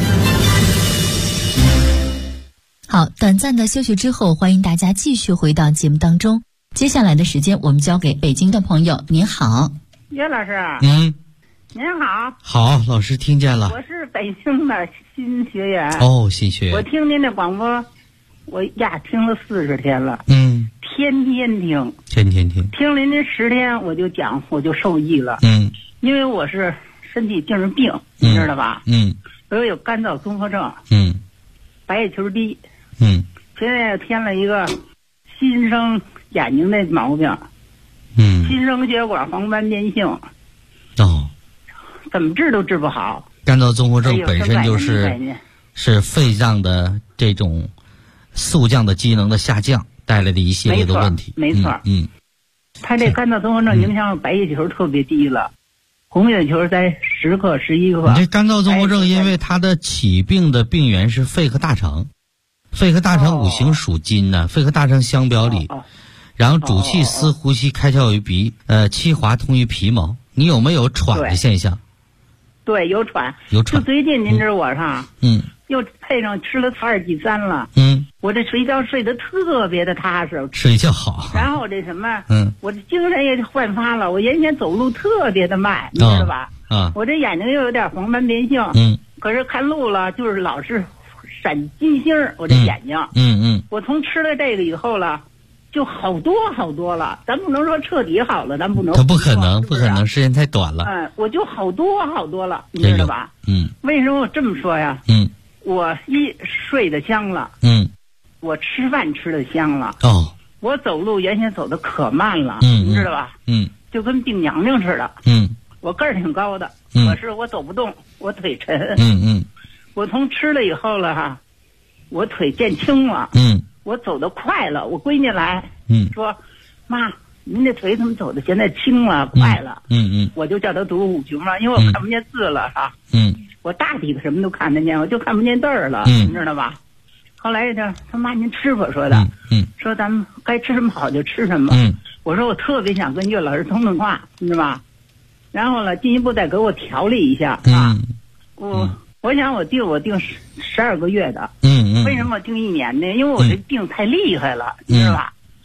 Speaker 3: 好，短暂的休息之后，欢迎大家继续回到节目当中。接下来的时间，我们交给北京的朋友。您好，
Speaker 5: 叶老师。您好。
Speaker 6: 好，老师听见了。
Speaker 5: 我是北京的新学员。
Speaker 6: 新学员。
Speaker 5: 我听您的广播，我听了40天了。天天听。听了您10天，我就讲，我就受益了。因为我是身体精神病，你知道吧？我有干燥综合症。白血球低。现在添了一个新生眼睛的毛病。新生血管黄斑变性。怎么治都治不好。
Speaker 6: 干燥综合症本身是肺脏的这种速降的机能的下降带来的一系列的问题。
Speaker 5: 没错。他这干燥综合症影响白血球特别低了，红血球在10克、11克。
Speaker 6: 你这干燥综合症，因为它的起病的病源是肺和大肠，肺和大肠五行属金呢，肺和大肠相表里，然后主气司呼吸开窍于鼻，气滑通于皮毛。你有没有喘的现象？
Speaker 5: 对，有喘。就最近您知道我上，又配上吃了儿剂3了。我这睡觉睡得特别的踏实，
Speaker 6: 睡觉好。
Speaker 5: 然后这什么，我这精神也焕发了。我原先走路特别的慢，你知道吧？我这眼睛又有点黄斑变性。可是看路了，就是老是闪金星儿，我这眼睛。我从吃了这个以后了，就好多了。咱不能说彻底好了，咱不能。
Speaker 6: 它不可能，时间太短了。
Speaker 5: 我就好多了，你知道吧？为什么我这么说呀？我睡得香了。我吃饭吃得香了。我走路原先走得可慢了，你知道吧？就跟病娘娘似的。我个儿挺高的，可是我走不动，我腿沉。我从吃了以后了哈，我腿变轻了。我走得快了。我闺女来，说妈，您这腿怎么走的现在轻了，快了？我就叫她读五行了，因为我看不见字了哈。我大体的什么都看得见，我就看不见字儿了，你知道吧？后来他妈您吃吧，说的，说咱们该吃什么好就吃什么。我说我特别想跟岳老师通话，你知道吧？然后呢，进一步再给我调理一下啊。我想我定12个月的。为什么我定1年呢？因为我这病太厉害了，你知道吧？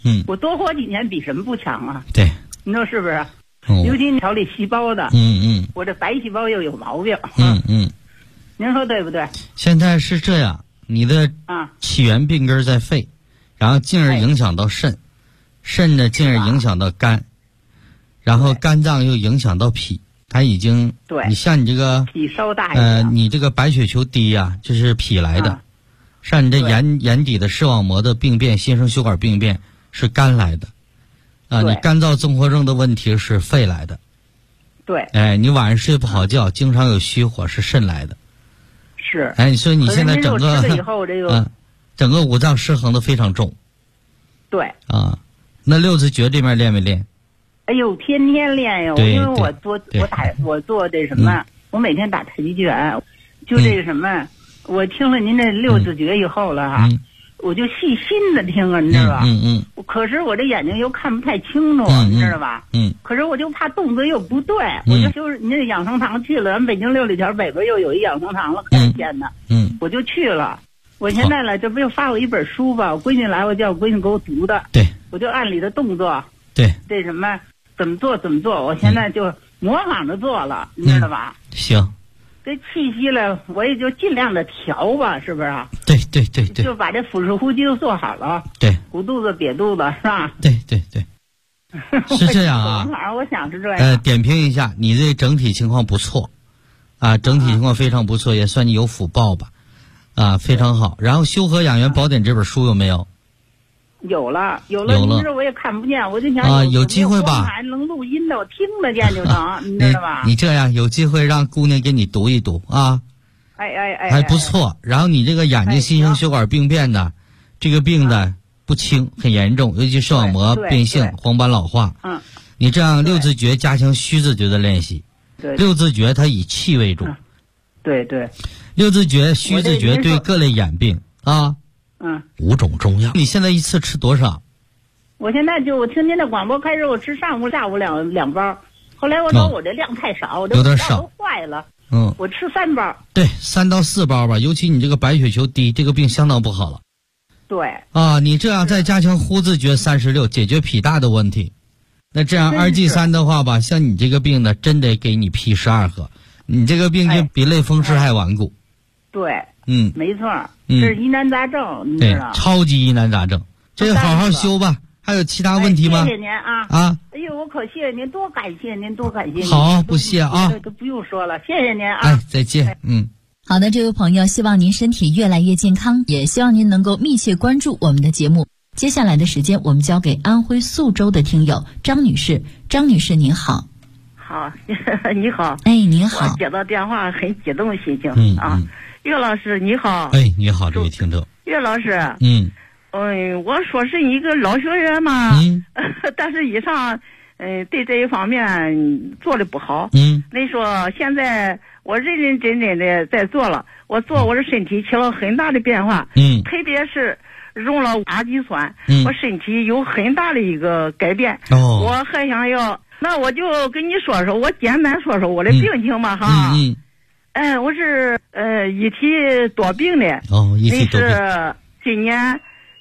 Speaker 5: 我多活几年比什么不强啊？
Speaker 6: 对，
Speaker 5: 你说是不是？尤其调理细胞的，我这白细胞又有毛病，您说对不对？
Speaker 6: 现在是这样，你的起源病根在肺，然后进而影响到肾，肾呢进而影响到肝，然后肝脏又影响到脾，它已经你像你这个
Speaker 5: 脾稍大
Speaker 6: 你这个白血球低啊，这是脾来的，像你这眼底的视网膜的病变、新生血管病变是肝来的，你干燥综合症的问题是肺来的，
Speaker 5: 对，
Speaker 6: 你晚上睡不好觉，经常有虚火是肾来的。
Speaker 5: 是，
Speaker 6: 你说你现在整个
Speaker 5: 吃了以后这个
Speaker 6: 整个五脏失衡的非常重。
Speaker 5: 对
Speaker 6: 那六字诀这边练没练？
Speaker 5: 哎呦，天天练呀！因为我做这什么，我每天打太极拳，就这个什么，我听了您这六字诀以后了哈，我就细心的听啊，你知道吧？可是我这眼睛又看不太清楚，你知道吧？可是我就怕动作又不对，我就是你那养生堂去了，咱北京六里桥北边又有一养生堂了，开天的，我就去了。我现在了，这不又发我一本书吧？我闺女来，我叫我闺女给我读的，
Speaker 6: 对，
Speaker 5: 我就按里的动作，
Speaker 6: 对，
Speaker 5: 这什么怎么做，我现在就模仿着做了，你知道吧？
Speaker 6: 行。
Speaker 5: 这气息了，我也就尽量的调吧，是不是啊？
Speaker 6: 对，
Speaker 5: 就把这腹式呼吸都做好了。对，鼓肚子、瘪肚子，是吧？
Speaker 6: 对，是这样啊。
Speaker 5: 我想是这样。
Speaker 6: 点评一下，你这整体情况不错，整体情况非常不错，也算你有福报吧，非常好。然后《修和养元宝典》这本书有没有？
Speaker 5: 有了，您这我也看不见，我就想
Speaker 6: 有机会吧，
Speaker 5: 还能录音的，我听得见就成，你知道吧？
Speaker 6: 你这样有机会让姑娘给你读一读啊，还不错。然后你这个眼睛新生血管病变的，这个病的不轻，很严重，尤其视网膜变性、黄斑老化。你这样六字诀加强虚字诀的练习，六字诀它以气为主，
Speaker 5: 对，
Speaker 6: 六字诀、虚字诀对各类眼病5种中药。你现在一次吃多少？
Speaker 5: 我现在我听您的广播开始，我吃上午下午两包，后来我说我这量太少，我这
Speaker 6: 有点少
Speaker 5: 都坏了。我吃3包。
Speaker 6: 对，3到4包吧，尤其你这个白血球低，这个病相当不好了。
Speaker 5: 对。
Speaker 6: 你这样再加强呼字诀36，解决脾大的问题。那这样2G3的话吧，像你这个病呢，真得给你批12盒，你这个病就比类风湿还顽固。
Speaker 5: 对。没错，这是疑难杂症，你知道？
Speaker 6: 超级疑难杂症，这个好好修吧。还有其他问题吗？
Speaker 5: 谢谢您啊！哎呦，我可谢谢您，多感谢您，多感谢您。
Speaker 6: 好，不谢啊，
Speaker 5: 都不用说了，谢谢您啊！
Speaker 6: 再见。
Speaker 3: 好的，这位朋友，希望您身体越来越健康，也希望您能够密切关注我们的节目。接下来的时间，我们交给安徽宿州的听友张女士。张女士，您好。
Speaker 7: 好，你好。
Speaker 3: 您好。
Speaker 7: 我接到电话很激动心情岳老师你好。
Speaker 6: 你好，这位听众。
Speaker 7: 岳老师。我说是一个老学员嘛，但是以上对这一方面做的不好。那说现在我认认真真的在做了，我的身体起了很大的变化。特别是用了阿基酸，我身体有很大的一个改变。我还想要，那我就跟你说说，我简单说说我的病情吧哈。我是一体多病的。
Speaker 6: 一体多病。
Speaker 7: 是今年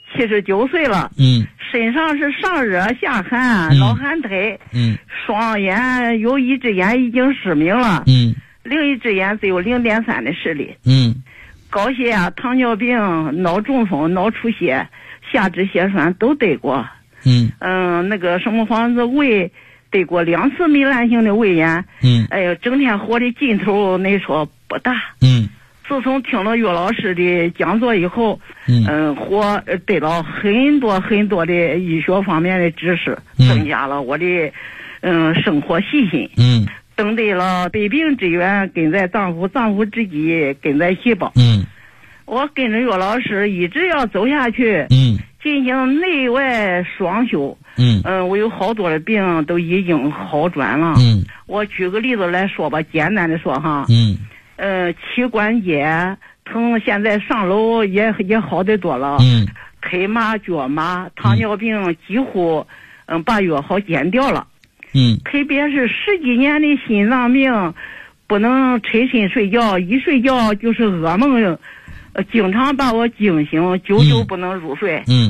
Speaker 7: 79岁了。身上是上热下寒，老寒腿。双眼有一只眼已经失明了。另一只眼只有0.3的视力。高血压、糖尿病、脑中风、脑出血、下肢血栓都得过。那个什么房子胃得过2次糜烂性的胃炎。哎呦，整天活的劲头那说不大。自从听了岳老师的讲座以后，我得到很多很多的医学方面的知识，增加了我的生活细心。登对了百病之源根在脏腑，脏腑之基根在细胞。我跟着岳老师一直要走下去。进行内外双修。我有好多的病都已经好转了。我举个例子来说吧，简单的说哈。膝关节疼，现在上楼也好得多了。腿麻脚麻，糖尿病几乎把药好减掉了。特别是10几年的心脏病，不能沉身睡觉，一睡觉就是噩梦，经常把我惊醒，久久不能入睡。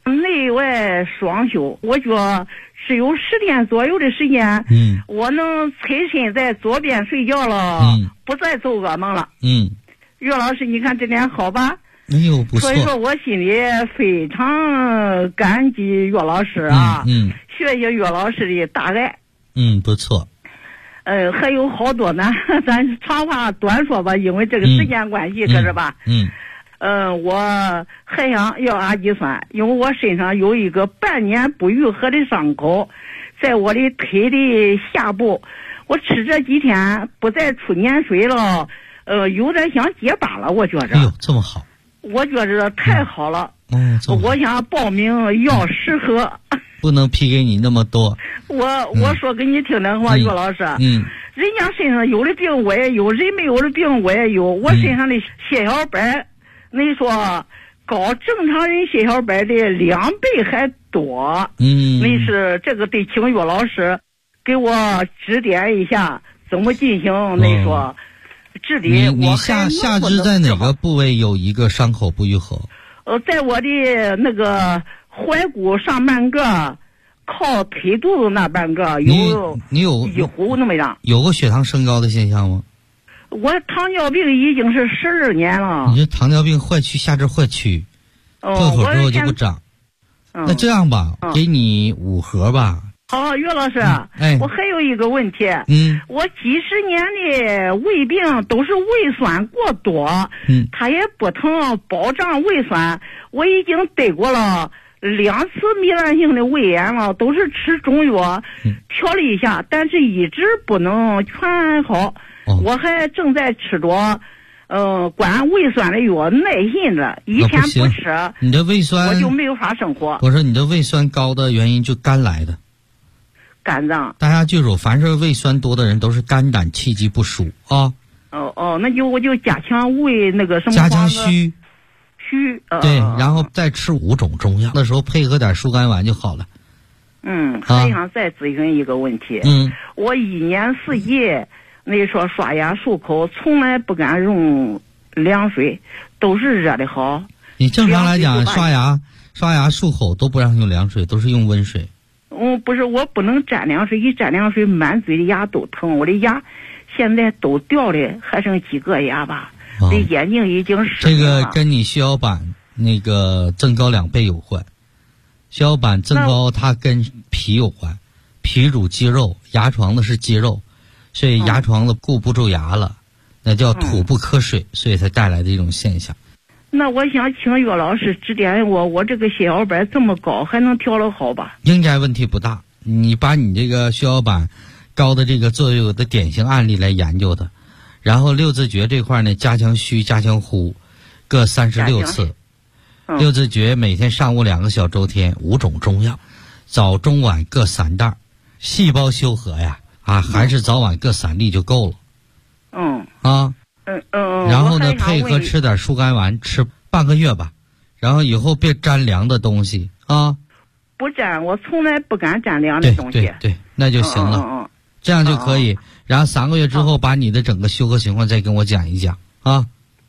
Speaker 7: 内外双修，我觉得只有10天左右的时间，我能侧身在左边睡觉了，不再做噩梦了。岳老师，你看这点好吧？
Speaker 6: 哎呦，不错。
Speaker 7: 所以说我心里非常感激岳老师啊，学习岳老师的大爱。
Speaker 6: 不错。
Speaker 7: 还有好多呢，咱长话短说吧，因为这个时间关系，可是吧？我还想要氨基酸，因为我身上有一个半年不愈合的伤口，在我的腿的下部，我吃这几天不再出粘水了，有点想结疤了，我觉着。
Speaker 6: 哎呦，这么好！
Speaker 7: 我觉着太好了。我想报名要10盒。
Speaker 6: 不能批给你那么多。
Speaker 7: 我说给你听听话，岳老师。人家身上有的病我也有，人没有的病我也有。我身上的血小板，你说高正常人血小板的2倍还多。你是这个得请岳老师给我指点一下怎么进行。你说治理。
Speaker 6: 你下肢在哪个部位有一个伤口不愈合？
Speaker 7: 在我的那个踝骨上半个，靠腿肚子那半个
Speaker 6: 你有
Speaker 7: 一糊那么样。
Speaker 6: 有过血糖升高的现象吗？
Speaker 7: 我糖尿病已经是12年了。
Speaker 6: 你这糖尿病坏区，下肢坏区，过会儿之后就不长。那这样吧，给你5盒吧。
Speaker 7: 好，岳老师，我还有一个问题。我几十年的胃病都是胃酸过多，它也不疼保障胃酸。我已经得过了2次糜烂性的胃炎了，都是吃中药调了一下，但是一直不能全好。我还正在吃着管胃酸的药，耐心着，一天不吃，
Speaker 6: 你的胃酸
Speaker 7: 我就没有法生活。
Speaker 6: 我说你的胃酸高的原因就肝来的。
Speaker 7: 肝脏，
Speaker 6: 大家记住，凡是胃酸多的人都是肝胆气机不舒啊。
Speaker 7: 那我就加强胃那个什么，
Speaker 6: 加强虚，
Speaker 7: 对，
Speaker 6: 然后再吃5种中药，那时候配合点疏肝丸就好了。
Speaker 7: 还想再咨询一个问题。我1年4季，你说刷牙漱口从来不敢用凉水，都是热的好。
Speaker 6: 你正常来讲，刷牙漱口都不让用凉水，都是用温水。
Speaker 7: 不是，我不能沾凉水，一沾凉水满嘴的牙都疼，我的牙现在都掉的，还剩几个牙吧。这眼睛已经湿了。
Speaker 6: 这个跟你血小板那个增高2倍有关。血小板增高它跟脾有关，脾主肌肉，牙床的是肌肉，所以牙床的顾不住牙了，那叫土不克水，所以才带来的一种现象。
Speaker 7: 那我想请岳老师指点我这个血小板这么高，还能调得好吧？
Speaker 6: 应该问题不大。你把你这个血小板高的这个作用的典型案例来研究的，然后6字诀这块呢，加强虚加强呼各36次。6字诀每天上午2个小周天，5种中药，早中晚各3袋，细胞修合呀还是早晚各3粒就够了。然后呢，配合吃点疏肝丸，吃半个月吧，然后以后别沾凉的东西啊。
Speaker 7: 不沾，我从来不敢沾凉的东西。
Speaker 6: 对，那就行了。这样就可以。然后3个月之后，把你的整个修合情况再跟我讲一讲啊。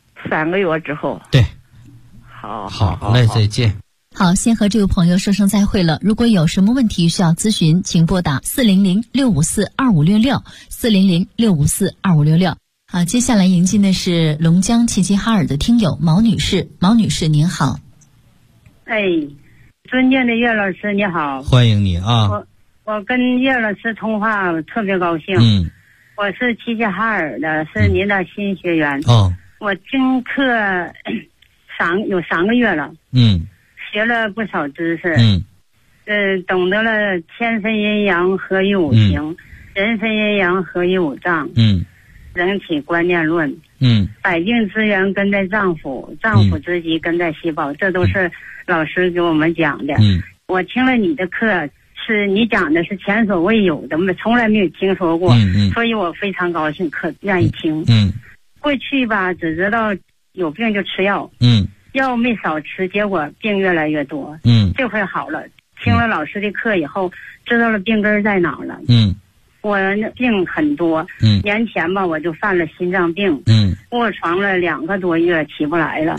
Speaker 7: 3个月之后。
Speaker 6: 对。
Speaker 7: 好
Speaker 6: 嘞，再见。
Speaker 3: 好，先和这位朋友说声再会了。如果有什么问题需要咨询，请拨打400-654-2566，400-654-2566。好，接下来迎进的是龙江齐齐哈尔的听友毛女士。毛女士您好。
Speaker 8: 尊敬的岳老师你好。
Speaker 6: 欢迎你啊。
Speaker 8: 我跟岳老师通话特别高兴。我是齐齐哈尔的，是您的新学员。我听课有3个月了。学了不少知识。懂得了天分阴阳合于五行，人分阴阳合于五脏。人体观念论。百病之源根在脏腑，脏腑之疾根在细胞，这都是老师给我们讲的。我听了你的课，是你讲的是前所未有的，从来没有听说过。所以我非常高兴，愿意听。过去吧，只知道有病就吃药。药没少吃，结果病越来越多。这回好了，听了老师的课以后，知道了病根在哪了。我病很多。年前吧，我就犯了心脏病。卧床了2个多月，起不来了。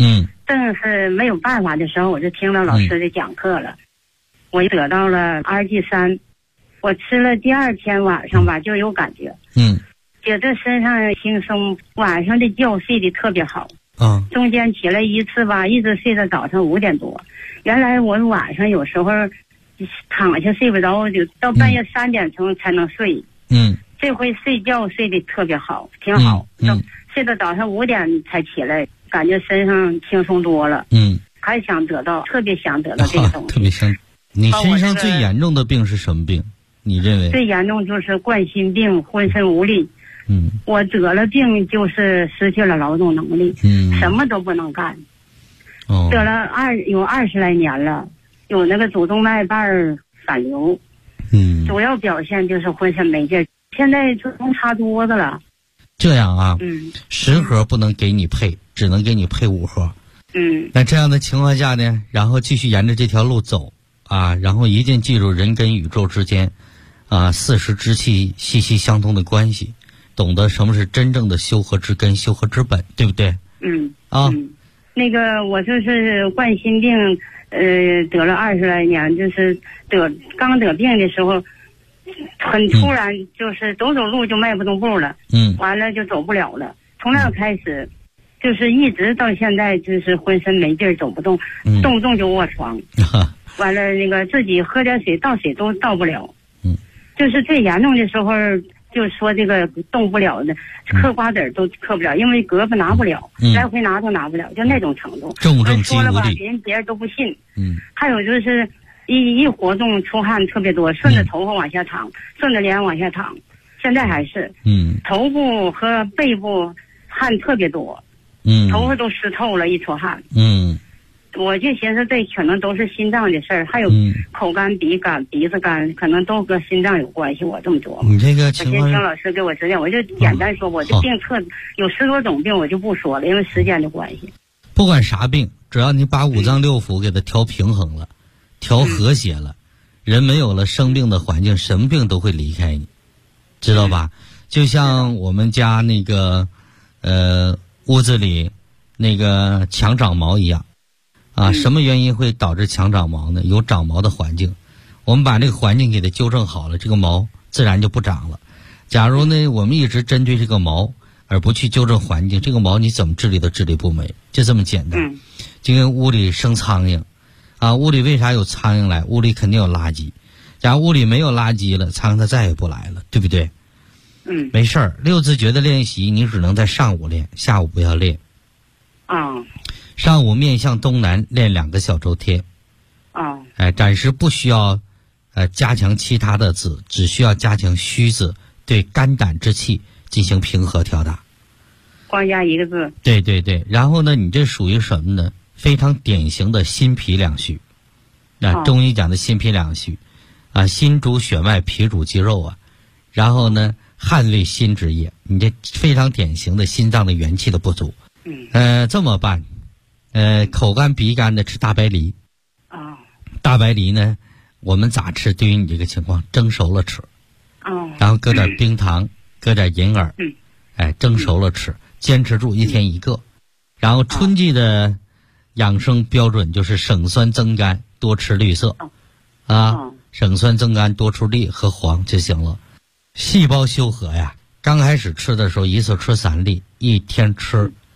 Speaker 8: 但是没有办法的时候，我就听了老师的讲课了，我就得到了RG3，我吃了第2天晚上吧就有感觉，觉得身上轻松，晚上的觉睡得特别好，中间起来一次吧，一直睡到早上5点多。原来我晚上有时候躺下睡不着，就到半夜3点钟才能睡。这回睡觉睡得特别好，挺好。睡到早上5点才起来，感觉身上轻松多了。还想得到，特别想得到这个东西。
Speaker 6: 特别想。你身上最严重的病是什么病？你认为？
Speaker 8: 最严重就是冠心病，浑身无力。我得了病就是失去了劳动能力，什么都不能干。得了有20来年了，有那个主动脉瓣反流。主要表现就是浑身没劲儿，现在就能插桌子了。
Speaker 6: 这样啊，10盒不能给你配，只能给你配5盒。那这样的情况下呢，然后继续沿着这条路走啊，然后一定记住人跟宇宙之间四时之气息息相通的关系，懂得什么是真正的修和之根，修和之本，对不对？
Speaker 8: 那个我就是冠心病，得了20来年，就是刚得病的时候，很突然，就是走路就迈不动步了，完了就走不了了。从那开始，就是一直到现在，就是浑身没劲儿，走不动，动不动就卧床。完了那个自己喝点水，倒水都倒不了。就是最严重的时候，就说这个动不了的，嗑瓜子都嗑不了，因为胳膊拿不了，来回拿都拿不了，就那种程度。
Speaker 6: 重症肌无力。说了吧，
Speaker 8: 别人都不信。还有就是一活动出汗特别多，顺着头发往下淌，顺着脸往下淌，现在还是。头部和背部汗特别多。头发都湿透了，一出汗。我就寻思这可能都是心脏的事儿，还有口干、鼻干、鼻子干，可能都和心脏有关系。我这么琢磨。
Speaker 6: 你这个情况，
Speaker 8: 我先听老师给我指点，我就简单说，我这病有10多种病，我就不说了，因为时间的关系。
Speaker 6: 不管啥病，只要你把5脏6腑给它调平衡了，调和谐了，人没有了生病的环境，什么病都会离开你，知道吧？就像我们家那个屋子里那个墙长毛一样。什么原因会导致强长毛呢？有长毛的环境，我们把这个环境给它纠正好了，这个毛自然就不长了。假如呢，我们一直针对这个毛而不去纠正环境，这个毛你怎么治理都治理不美，就这么简单。就跟屋里生苍蝇屋里为啥有苍蝇来？屋里肯定有垃圾。假如屋里没有垃圾了，苍蝇它再也不来了，对不对？没事儿，6字诀的练习你只能在上午练，下午不要练。上午面向东南练2个小周天。暂时不需要加强其他的字，只需要加强虚字，对肝胆之气进行平和调达。
Speaker 8: 光加1个字。
Speaker 6: 对对对，然后呢，你这属于什么呢？非常典型的心脾两虚。中医讲的心脾两虚心主血脉，脾主肌肉然后呢，汗为心之液，你这非常典型的心脏的元气的不足。这么办？口干鼻干的吃大白梨。大白梨呢，我们咋吃？对于你这个情况，蒸熟了吃。然后搁点冰糖，搁点银耳。蒸熟了吃，坚持住1天1个。然后春季的养生标准就是省酸增甘，多吃绿色。省酸增甘，多吃绿和黄就行了。细胞修和呀，刚开始吃的时候一次吃3粒，1天吃